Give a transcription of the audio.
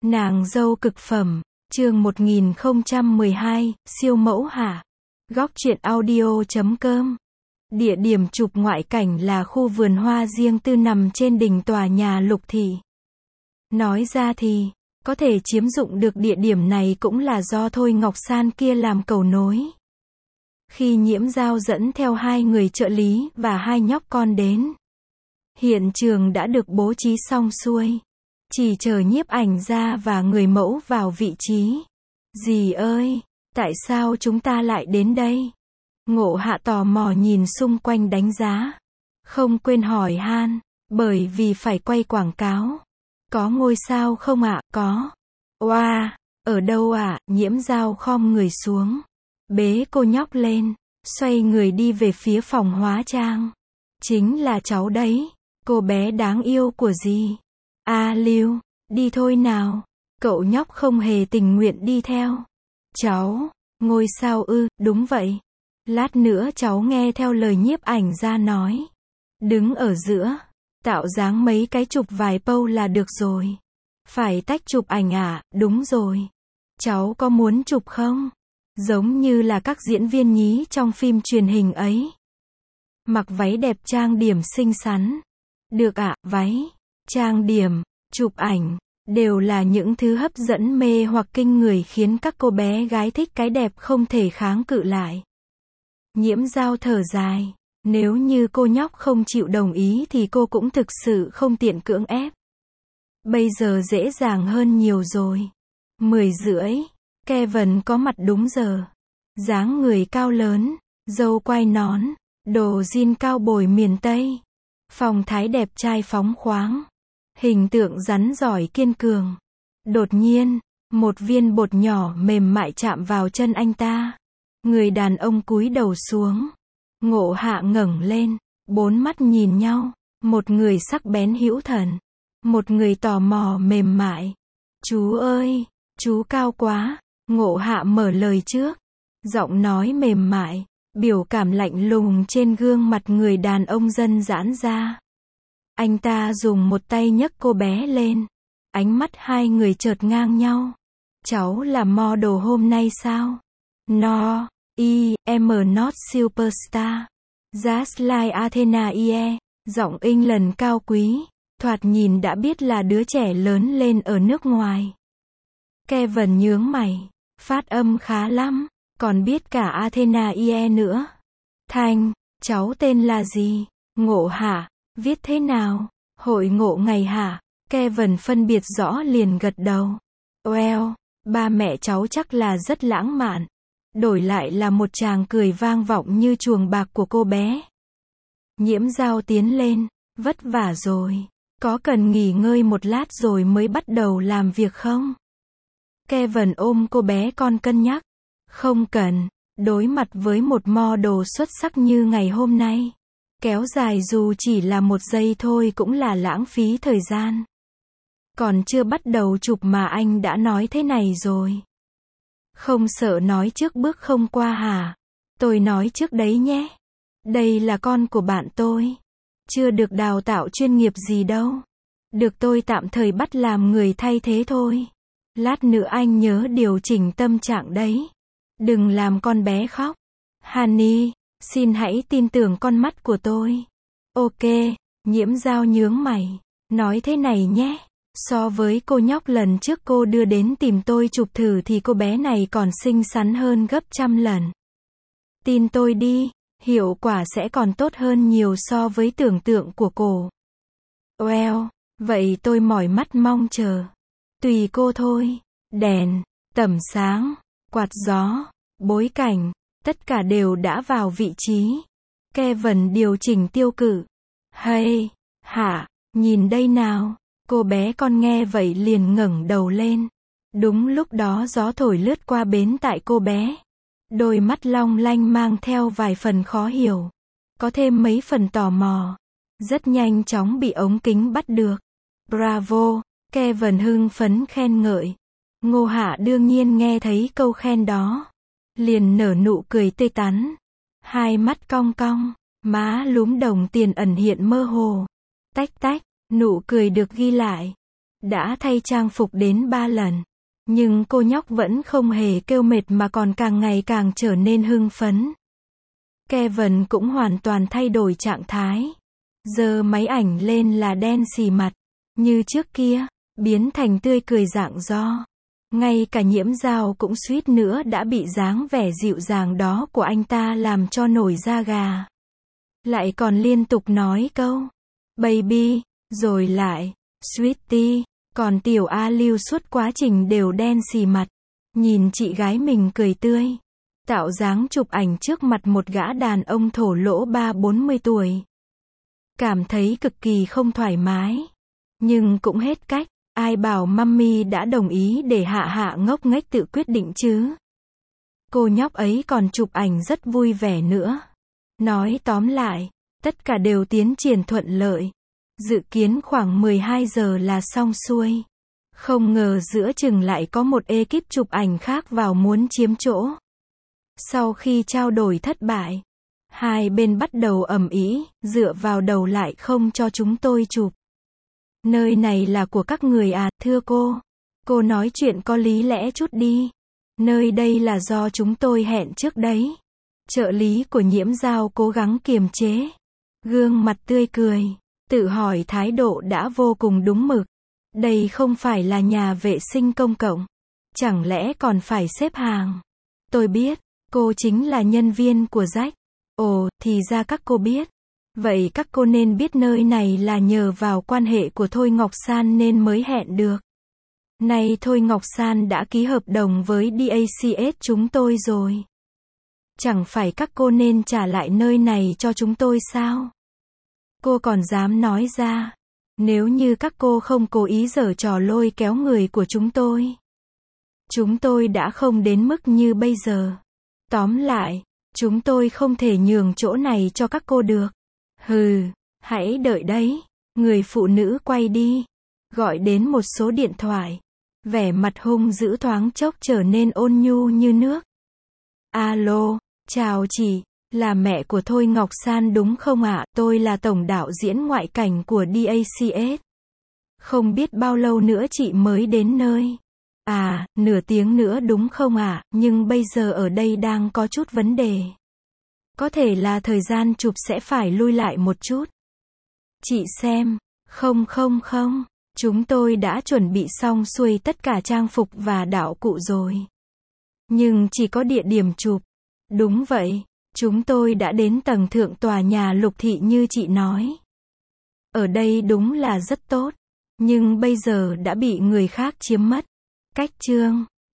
Nàng dâu cực phẩm, chương 1012, siêu mẫu hả? Góc truyện audio.com. Địa điểm chụp ngoại cảnh là khu vườn hoa riêng tư nằm trên đỉnh tòa nhà Lục Thị. Nói ra thì, có thể chiếm dụng được địa điểm này cũng là do Thôi Ngọc San kia làm cầu nối. Khi Nhiễm Dao dẫn theo 2 người trợ lý và 2 nhóc con đến, hiện trường đã được bố trí xong xuôi. Chỉ chờ nhiếp ảnh gia và người mẫu vào vị trí. Dì ơi, tại sao chúng ta lại đến đây? Ngộ Hạ tò mò nhìn xung quanh đánh giá. Không quên hỏi han, bởi vì phải quay quảng cáo. Có ngôi sao không ạ? Có. Oa, ở đâu ạ? Nhiễm Dao khom người xuống, bế cô nhóc lên, xoay người đi về phía phòng hóa trang. Chính là cháu đấy, cô bé đáng yêu của dì. A Lưu, đi thôi nào. Cậu nhóc không hề tình nguyện đi theo. Cháu, ngôi sao ư? Đúng vậy. Lát nữa cháu nghe theo lời nhiếp ảnh gia nói. Đứng ở giữa, tạo dáng mấy cái chụp vài pose là được rồi. Phải tách chụp ảnh à? Đúng rồi. Cháu có muốn chụp không? Giống như là các diễn viên nhí trong phim truyền hình ấy. Mặc váy đẹp trang điểm xinh xắn. Được ạ, váy, trang điểm, chụp ảnh, đều là những thứ hấp dẫn mê hoặc kinh người khiến các cô bé gái thích cái đẹp không thể kháng cự lại. Nhiễm Dao thở dài, nếu như cô nhóc không chịu đồng ý thì cô cũng thực sự không tiện cưỡng ép. Bây giờ dễ dàng hơn nhiều rồi. 10:30, Kevin có mặt đúng giờ. Dáng người cao lớn, râu quai nón, đồ jean cao bồi miền Tây. Phong thái đẹp trai phóng khoáng. Hình tượng rắn giỏi kiên cường. Đột nhiên, một viên bột nhỏ mềm mại chạm vào chân anh ta. Người đàn ông cúi đầu xuống. Ngộ Hạ ngẩng lên, 4 mắt nhìn nhau. Một người sắc bén hữu thần, một người tò mò mềm mại. Chú ơi, chú cao quá. Ngộ Hạ mở lời trước. Giọng nói mềm mại, biểu cảm lạnh lùng trên gương mặt người đàn ông dần giãn ra. Anh ta dùng một tay nhấc cô bé lên. Ánh mắt hai người chợt ngang nhau. Cháu là model hôm nay sao? No, I'm not superstar. Just like Athena ie. Giọng England cao quý, thoạt nhìn đã biết là đứa trẻ lớn lên ở nước ngoài. Kevin nhướng mày, phát âm khá lắm, còn biết cả Athena ie nữa. Thanh, cháu tên là gì? Ngộ hả? Viết thế nào? Hội ngộ ngày hả? Kevin phân biệt rõ liền gật đầu. Well, ba mẹ cháu chắc là rất lãng mạn. Đổi lại là một tràng cười vang vọng như chuồng bạc của cô bé. Nhiễm Dao tiến lên, vất vả rồi. Có cần nghỉ ngơi một lát rồi mới bắt đầu làm việc không? Kevin ôm cô bé con cân nhắc. Không cần, đối mặt với một model xuất sắc như ngày hôm nay. Kéo dài dù chỉ là 1 giây thôi cũng là lãng phí thời gian. Còn chưa bắt đầu chụp mà anh đã nói thế này rồi. Không sợ nói trước bước không qua hả? Tôi nói trước đấy nhé. Đây là con của bạn tôi. Chưa được đào tạo chuyên nghiệp gì đâu. Được tôi tạm thời bắt làm người thay thế thôi. Lát nữa anh nhớ điều chỉnh tâm trạng đấy. Đừng làm con bé khóc. Honey, xin hãy tin tưởng con mắt của tôi. Ok, Nhiễm Dao nhướng mày. Nói thế này nhé. So với cô nhóc lần trước cô đưa đến tìm tôi chụp thử thì cô bé này còn xinh xắn hơn gấp trăm lần. Tin tôi đi, hiệu quả sẽ còn tốt hơn nhiều so với tưởng tượng của cô. Well, vậy tôi mỏi mắt mong chờ. Tùy cô thôi. Đèn, tẩm sáng, quạt gió, bối cảnh, tất cả đều đã vào vị trí. Kevin điều chỉnh tiêu cự. Hey, hả, nhìn đây nào. Cô bé con nghe vậy liền ngẩng đầu lên. Đúng lúc đó gió thổi lướt qua bến tai cô bé. Đôi mắt long lanh mang theo vài phần khó hiểu. Có thêm mấy phần tò mò. Rất nhanh chóng bị ống kính bắt được. Bravo, Kevin hưng phấn khen ngợi. Ngộ Hạ đương nhiên nghe thấy câu khen đó. Liền nở nụ cười tươi tắn. Hai mắt cong cong, má lúm đồng tiền ẩn hiện mơ hồ. Tách tách. Nụ cười được ghi lại. Đã thay trang phục đến 3 lần. Nhưng cô nhóc vẫn không hề kêu mệt mà còn càng ngày càng trở nên hưng phấn. Kevin cũng hoàn toàn thay đổi trạng thái. Giơ máy ảnh lên là đen xì mặt. Như trước kia, biến thành tươi cười rạng rỡ. Ngay cả Nhiễm Dao cũng suýt nữa đã bị dáng vẻ dịu dàng đó của anh ta làm cho nổi da gà. Lại còn liên tục nói câu baby, rồi lại sweetie, còn tiểu A Lưu suốt quá trình đều đen xì mặt. Nhìn chị gái mình cười tươi, tạo dáng chụp ảnh trước mặt một gã đàn ông thổ lỗ 30-40 tuổi. Cảm thấy cực kỳ không thoải mái. Nhưng cũng hết cách, ai bảo mummy đã đồng ý để Hạ Hạ ngốc nghếch tự quyết định chứ. Cô nhóc ấy còn chụp ảnh rất vui vẻ nữa. Nói tóm lại, tất cả đều tiến triển thuận lợi. Dự kiến khoảng 12 giờ là xong xuôi. Không ngờ giữa chừng lại có một ekip chụp ảnh khác vào muốn chiếm chỗ. Sau khi trao đổi thất bại, hai bên bắt đầu ầm ĩ, dựa vào đầu lại không cho chúng tôi chụp. Nơi này là của các người à, thưa cô. Cô nói chuyện có lý lẽ chút đi. Nơi đây là do chúng tôi hẹn trước đấy. Trợ lý của Nhiễm Dao cố gắng kiềm chế. Gương mặt tươi cười, tự hỏi thái độ đã vô cùng đúng mực. Đây không phải là nhà vệ sinh công cộng. Chẳng lẽ còn phải xếp hàng? Tôi biết, cô chính là nhân viên của Jack. Ồ, thì ra các cô biết. Vậy các cô nên biết nơi này là nhờ vào quan hệ của Thôi Ngọc San nên mới hẹn được. Nay Thôi Ngọc San đã ký hợp đồng với DACS chúng tôi rồi. Chẳng phải các cô nên trả lại nơi này cho chúng tôi sao? Cô còn dám nói ra. Nếu như các cô không cố ý giở trò lôi kéo người của chúng tôi đã không đến mức như bây giờ. Tóm lại, chúng tôi không thể nhường chỗ này cho các cô được. Hừ, hãy đợi đấy. Người phụ nữ quay đi, gọi đến một số điện thoại. Vẻ mặt hung dữ thoáng chốc trở nên ôn nhu như nước. Alo, chào chị, là mẹ của Thôi Ngọc San đúng không ạ? Tôi là tổng đạo diễn ngoại cảnh của DACS. Không biết bao lâu nữa chị mới đến nơi. À, nửa tiếng nữa đúng không ạ? Nhưng bây giờ ở đây đang có chút vấn đề. Có thể là thời gian chụp sẽ phải lui lại một chút. Chị xem. Không. Chúng tôi đã chuẩn bị xong xuôi tất cả trang phục và đạo cụ rồi. Nhưng chỉ có địa điểm chụp. Đúng vậy. Chúng tôi đã đến tầng thượng tòa nhà Lục Thị như chị nói. Ở đây đúng là rất tốt. Nhưng bây giờ đã bị người khác chiếm mất. Cách chương